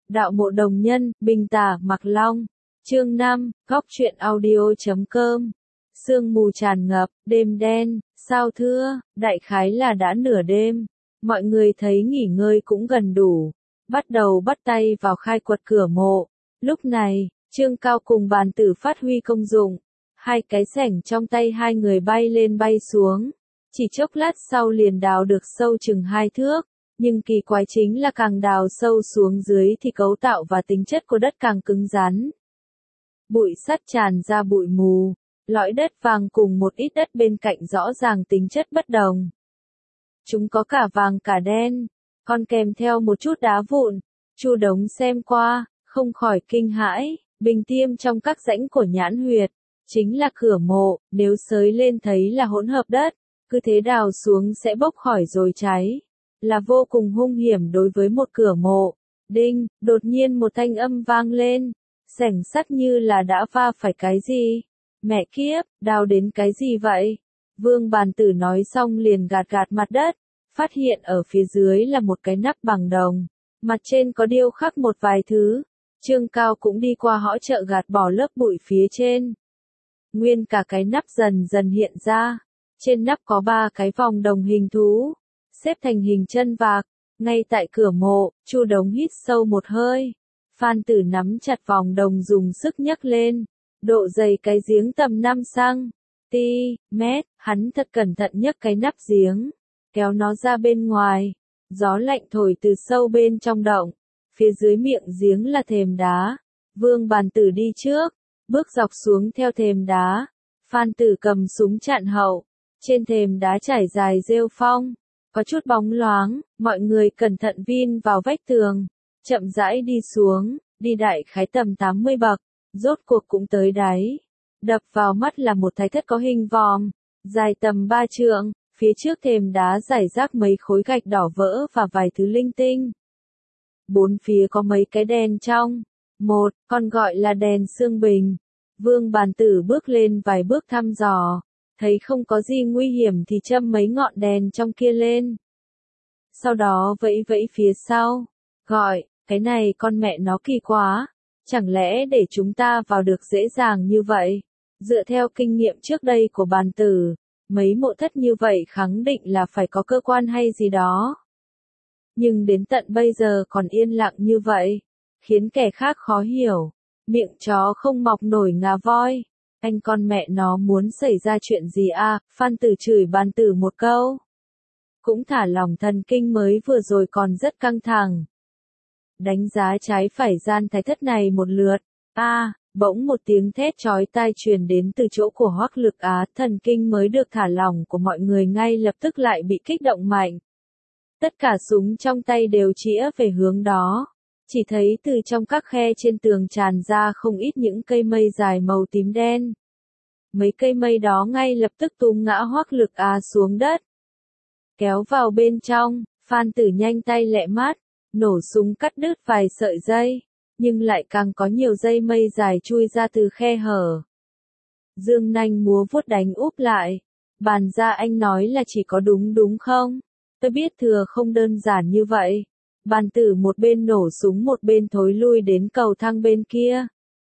Đạo mộ đồng nhân, Bình Tả, Mặc Long. Chương 5, góc truyện audio.com. Sương mù tràn ngập, đêm đen, sao thưa, đại khái là đã nửa đêm. Mọi người thấy nghỉ ngơi cũng gần đủ, bắt đầu bắt tay vào khai quật cửa mộ. Lúc này, Trương Cao cùng Bàn Tử phát huy công dụng. Hai cái xẻng trong tay hai người bay lên bay xuống. Chỉ chốc lát sau liền đào được sâu chừng 2 thước. Nhưng kỳ quái chính là càng đào sâu xuống dưới thì cấu tạo và tính chất của đất càng cứng rắn. Bụi sắt tràn ra bụi mù, lõi đất vàng cùng một ít đất bên cạnh rõ ràng tính chất bất đồng. Chúng có cả vàng cả đen, còn kèm theo một chút đá vụn. Chu Đống xem qua, không khỏi kinh hãi, bình tiêm trong các rãnh của nhãn huyệt, chính là cửa mộ, nếu xới lên thấy là hỗn hợp đất, cứ thế đào xuống sẽ bốc khỏi rồi cháy. Là vô cùng hung hiểm đối với một cửa mộ. Đinh, đột nhiên một thanh âm vang lên, xẻng sắt như là đã va phải cái gì. Mẹ kiếp, đào đến cái gì vậy? Vương Bàn Tử nói xong liền gạt gạt mặt đất, phát hiện ở phía dưới là một cái nắp bằng đồng, mặt trên có điêu khắc một vài thứ. Trương Cao cũng đi qua hõ trợ gạt bỏ lớp bụi phía trên. Nguyên cả cái nắp dần dần hiện ra, trên nắp có 3 cái vòng đồng hình thú, xếp thành hình chân vạc. Ngay tại cửa mộ, Chu Đống hít sâu một hơi. Phan Tử nắm chặt vòng đồng dùng sức nhấc lên. Độ dày cái giếng tầm 5 cm, hắn thật cẩn thận nhấc cái nắp giếng, kéo nó ra bên ngoài. Gió lạnh thổi từ sâu bên trong động. Phía dưới miệng giếng là thềm đá. Vương Bàn Tử đi trước, bước dọc xuống theo thềm đá. Phan Tử cầm súng chặn hậu. Trên thềm đá trải dài rêu phong, có chút bóng loáng, mọi người cẩn thận vin vào vách tường, chậm rãi đi xuống, đi đại khái tầm 80 bậc, rốt cuộc cũng tới đáy. Đập vào mắt là một thái thất có hình vòm, dài tầm 3 trượng, phía trước thềm đá rải rác mấy khối gạch đỏ vỡ và vài thứ linh tinh. Bốn phía có mấy cái đèn trong, một, còn gọi là đèn xương bình. Vương Bàn Tử bước lên vài bước thăm dò. Thấy không có gì nguy hiểm thì châm mấy ngọn đèn trong kia lên. Sau đó vẫy vẫy phía sau, gọi, cái này con mẹ nó kỳ quá, chẳng lẽ để chúng ta vào được dễ dàng như vậy? Dựa theo kinh nghiệm trước đây của Bàn Tử, mấy mộ thất như vậy khẳng định là phải có cơ quan hay gì đó. Nhưng đến tận bây giờ còn yên lặng như vậy, khiến kẻ khác khó hiểu, miệng chó không mọc nổi ngà voi. Anh con mẹ nó muốn xảy ra chuyện gì à? Phan Tử chửi Bàn Tử một câu. Cũng thả lỏng thần kinh mới vừa rồi còn rất căng thẳng. Đánh giá trái phải gian thái thất này một lượt. Bỗng một tiếng thét chói tai truyền đến từ chỗ của Hoắc Lực Á. Thần kinh mới được thả lỏng của mọi người ngay lập tức lại bị kích động mạnh. Tất cả súng trong tay đều chĩa về hướng đó. Chỉ thấy từ trong các khe trên tường tràn ra không ít những cây mây dài màu tím đen. Mấy cây mây đó ngay lập tức túm ngã Hoắc Lực Á xuống đất. Kéo vào bên trong, Phan Tử nhanh tay lẹ mắt, nổ súng cắt đứt vài sợi dây, nhưng lại càng có nhiều dây mây dài chui ra từ khe hở. Dương nanh múa vuốt đánh úp lại. Bàn ra anh nói là chỉ có đúng không? Tôi biết thừa không đơn giản như vậy. Bàn Tử một bên nổ súng một bên thối lui đến cầu thang bên kia.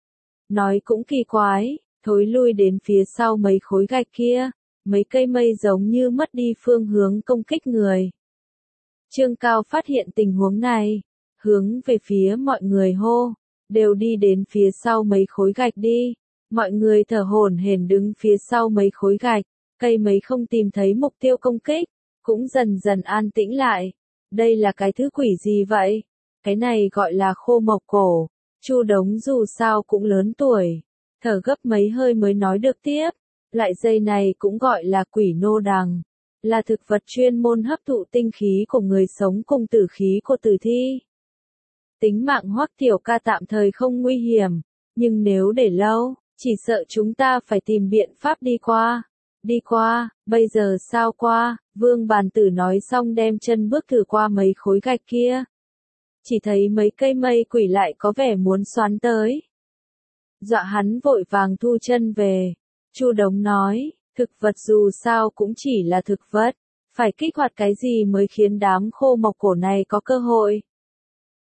Nói cũng kỳ quái, thối lui đến phía sau mấy khối gạch kia, mấy cây mây giống như mất đi phương hướng công kích người. Trương Cao phát hiện tình huống này, hướng về phía mọi người hô, đều đi đến phía sau mấy khối gạch đi. Mọi người thở hổn hển đứng phía sau mấy khối gạch, cây mấy không tìm thấy mục tiêu công kích, cũng dần dần an tĩnh lại. Đây là cái thứ quỷ gì vậy? Cái này gọi là khô mộc cổ. Chu Đống dù sao cũng lớn tuổi, thở gấp mấy hơi mới nói được tiếp. Loại dây này cũng gọi là quỷ nô đằng, là thực vật chuyên môn hấp thụ tinh khí của người sống cùng tử khí của tử thi. Tính mạng Hoắc Tiểu Ca tạm thời không nguy hiểm, nhưng nếu để lâu, chỉ sợ chúng ta phải tìm biện pháp đi qua. Đi qua, bây giờ sao qua? Vương Bàn Tử nói xong đem chân bước thử qua mấy khối gạch kia. Chỉ thấy mấy cây mây quỷ lại có vẻ muốn xoắn tới. Dọa hắn vội vàng thu chân về. Chu Đống nói, thực vật dù sao cũng chỉ là thực vật, phải kích hoạt cái gì mới khiến đám khô mộc cổ này có cơ hội.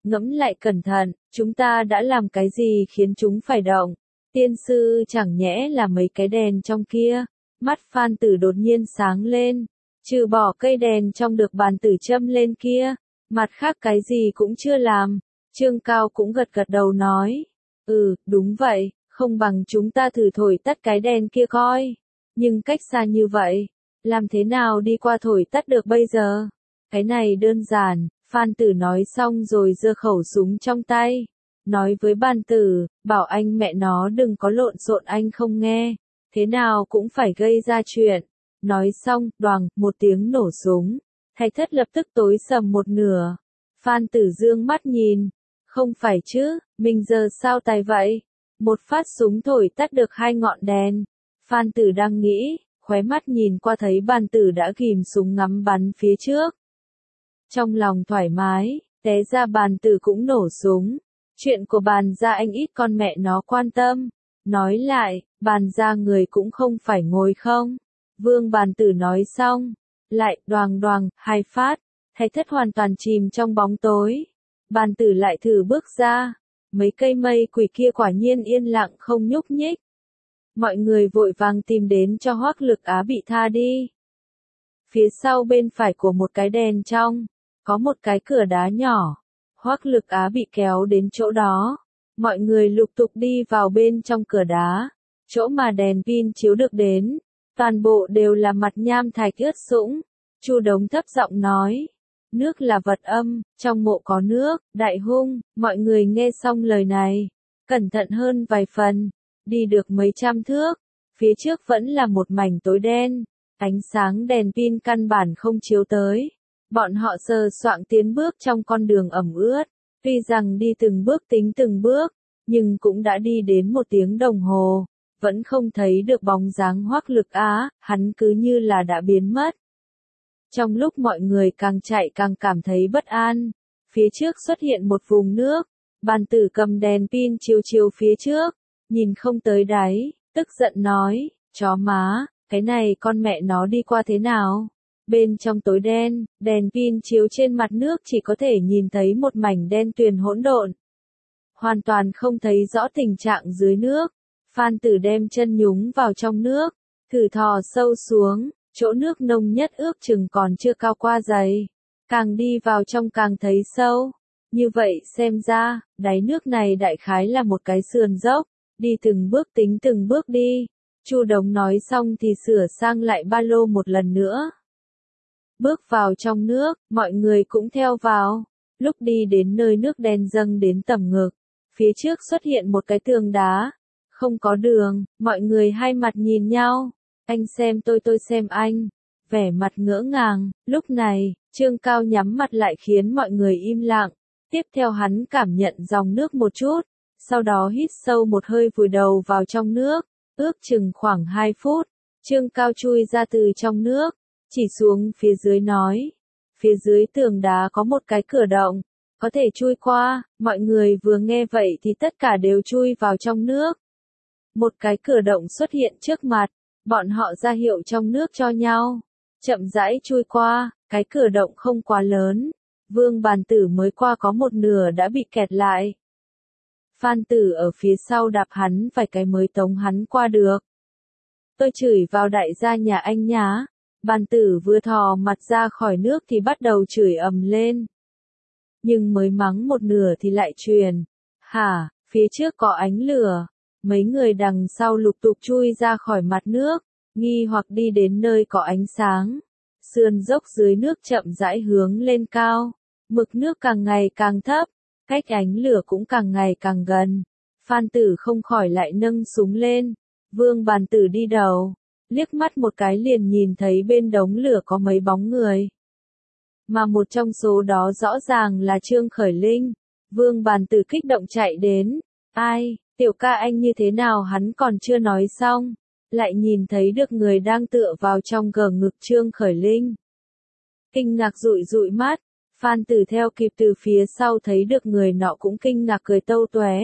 Ngẫm lại cẩn thận, chúng ta đã làm cái gì khiến chúng phải động? Tiên sư chẳng nhẽ là mấy cái đèn trong kia? Mắt Phan Tử đột nhiên sáng lên. Trừ bỏ cây đèn trong được bàn tử châm lên kia, mặt khác cái gì cũng chưa làm. Trương Cao cũng gật gật đầu nói. Đúng vậy, không bằng chúng ta thử thổi tắt cái đèn kia coi. Nhưng cách xa như vậy, làm thế nào đi qua thổi tắt được bây giờ? Cái này đơn giản, Phan Tử nói xong rồi giơ khẩu súng trong tay. Nói với Bàn Tử, bảo anh mẹ nó đừng có lộn xộn anh không nghe. Thế nào cũng phải gây ra chuyện. Nói xong, đoàng, một tiếng nổ súng. Thạch thất lập tức tối sầm một nửa. Phan Tử dương mắt nhìn. Không phải chứ, mình giờ sao tài vậy? Một phát súng thổi tắt được 2 ngọn đèn. Phan Tử đang nghĩ, khóe mắt nhìn qua thấy Bàn Tử đã ghim súng ngắm bắn phía trước. Trong lòng thoải mái, té ra Bàn Tử cũng nổ súng. Chuyện của Bàn gia anh ít con mẹ nó quan tâm. Nói lại, Bàn gia người cũng không phải ngồi không. Vương Bàn Tử nói xong, lại đoàng đoàng, 2 phát, thạch thất hoàn toàn chìm trong bóng tối. Bàn Tử lại thử bước ra, mấy cây mây quỷ kia quả nhiên yên lặng không nhúc nhích. Mọi người vội vàng tìm đến cho Hoắc Lực Á bị tha đi. Phía sau bên phải của một cái đèn trong, có một cái cửa đá nhỏ. Hoắc Lực Á bị kéo đến chỗ đó. Mọi người lục tục đi vào bên trong cửa đá. Chỗ mà đèn pin chiếu được đến, toàn bộ đều là mặt nham thạch ướt sũng. Chu Đống thấp giọng nói. Nước là vật âm, trong mộ có nước, đại hung. Mọi người nghe xong lời này, cẩn thận hơn vài phần. Đi được mấy trăm thước, phía trước vẫn là một mảnh tối đen. Ánh sáng đèn pin căn bản không chiếu tới. Bọn họ sờ soạng tiến bước trong con đường ẩm ướt. Tuy rằng đi từng bước tính từng bước, nhưng cũng đã đi đến 1 tiếng đồng hồ. Vẫn không thấy được bóng dáng Hoắc Lực Á, hắn cứ như là đã biến mất. Trong lúc mọi người càng chạy càng cảm thấy bất an, phía trước xuất hiện một vùng nước. Bàn Tử cầm đèn pin chiếu chiếu phía trước, nhìn không tới đáy, tức giận nói, chó má, cái này con mẹ nó đi qua thế nào? Bên trong tối đen, đèn pin chiếu trên mặt nước chỉ có thể nhìn thấy một mảnh đen tuyền hỗn độn. Hoàn toàn không thấy rõ tình trạng dưới nước. Phan Tử đem chân nhúng vào trong nước, thử thò sâu xuống, chỗ nước nông nhất ước chừng còn chưa cao qua giày. Càng đi vào trong càng thấy sâu. Như vậy xem ra, đáy nước này đại khái là một cái sườn dốc, đi từng bước tính từng bước đi. Chu Đống nói xong thì sửa sang lại ba lô một lần nữa. Bước vào trong nước, mọi người cũng theo vào. Lúc đi đến nơi nước đen dâng đến tầm ngực, phía trước xuất hiện một cái tường đá. Không có đường, mọi người hai mặt nhìn nhau. Anh xem tôi xem anh. Vẻ mặt ngỡ ngàng, lúc này, Trương Cao nhắm mặt lại khiến mọi người im lặng. Tiếp theo hắn cảm nhận dòng nước một chút, sau đó hít sâu một hơi vùi đầu vào trong nước, ước chừng khoảng 2 phút. Trương Cao chui ra từ trong nước, chỉ xuống phía dưới nói. Phía dưới tường đá có một cái cửa động, có thể chui qua. Mọi người vừa nghe vậy thì tất cả đều chui vào trong nước. Một cái cửa động xuất hiện trước mặt, bọn họ ra hiệu trong nước cho nhau. Chậm rãi chui qua, cái cửa động không quá lớn. Vương Bàn Tử mới qua có một nửa đã bị kẹt lại. Phan Tử ở phía sau đạp hắn vài cái mới tống hắn qua được. Tôi chửi vào đại gia nhà anh nhá. Bàn Tử vừa thò mặt ra khỏi nước thì bắt đầu chửi ầm lên. Nhưng mới mắng một nửa thì lại truyền. Hả, phía trước có ánh lửa. Mấy người đằng sau lục tục chui ra khỏi mặt nước, nghi hoặc đi đến nơi có ánh sáng. Sườn dốc dưới nước chậm rãi hướng lên cao, mực nước càng ngày càng thấp, cách ánh lửa cũng càng ngày càng gần. Phan Tử không khỏi lại nâng súng lên. Vương Bàn Tử đi đầu, liếc mắt một cái liền nhìn thấy bên đống lửa có mấy bóng người. Mà một trong số đó rõ ràng là Trương Khởi Linh. Vương Bàn Tử kích động chạy đến. Ai? Tiểu ca anh như thế nào hắn còn chưa nói xong, lại nhìn thấy được người đang tựa vào trong gờ ngực Trương Khởi Linh. Kinh ngạc dụi dụi mắt, Phan Tử theo kịp từ phía sau thấy được người nọ cũng kinh ngạc cười tâu tué.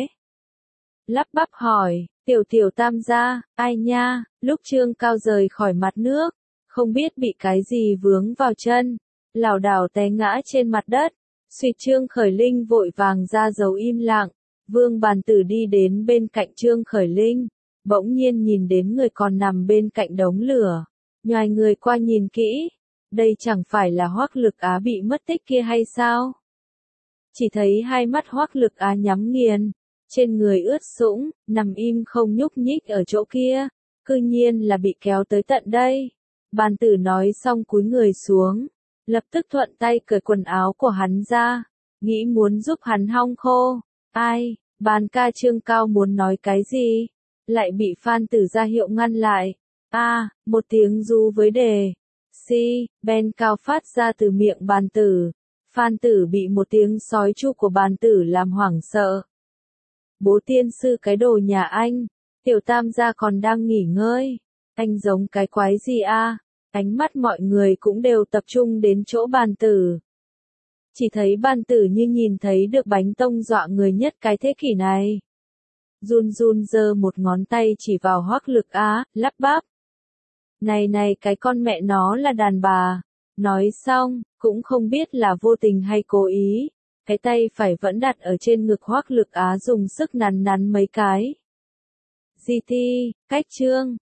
Lắp bắp hỏi, tiểu tam gia, ai nha? Lúc Trương Cao rời khỏi mặt nước, không biết bị cái gì vướng vào chân, lảo đảo té ngã trên mặt đất, Suýt Trương Khởi Linh vội vàng ra dấu im lặng, Vương Bàn Tử đi đến bên cạnh Trương Khởi Linh, bỗng nhiên nhìn đến người còn nằm bên cạnh đống lửa, nhoài người qua nhìn kỹ, đây chẳng phải là Hoắc Lực Á bị mất tích kia hay sao? Chỉ thấy hai mắt Hoắc Lực Á nhắm nghiền, trên người ướt sũng, nằm im không nhúc nhích ở chỗ kia, cư nhiên là bị kéo tới tận đây. Bàn Tử nói xong cúi người xuống, lập tức thuận tay cởi quần áo của hắn ra, nghĩ muốn giúp hắn hong khô. Ai, Bàn ca Trương Cao muốn nói cái gì, lại bị Phan Tử ra hiệu ngăn lại. Một tiếng ru với đề si, ben cao phát ra từ miệng Bàn Tử. Phan Tử bị một tiếng sói chu của Bàn Tử làm hoảng sợ. Bố tiên sư cái đồ nhà anh, tiểu tam gia còn đang nghỉ ngơi, anh giống cái quái gì a? Ánh mắt mọi người cũng đều tập trung đến chỗ Bàn Tử. Chỉ thấy Bàn Tử như nhìn thấy được bánh tông dọa người nhất cái thế kỷ này. Run run giơ một ngón tay chỉ vào Hoắc Lực Á, lắp bắp. Này cái con mẹ nó là đàn bà. Nói xong, cũng không biết là vô tình hay cố ý, cái tay phải vẫn đặt ở trên ngực Hoắc Lực Á dùng sức nắn mấy cái. GT, cách chương.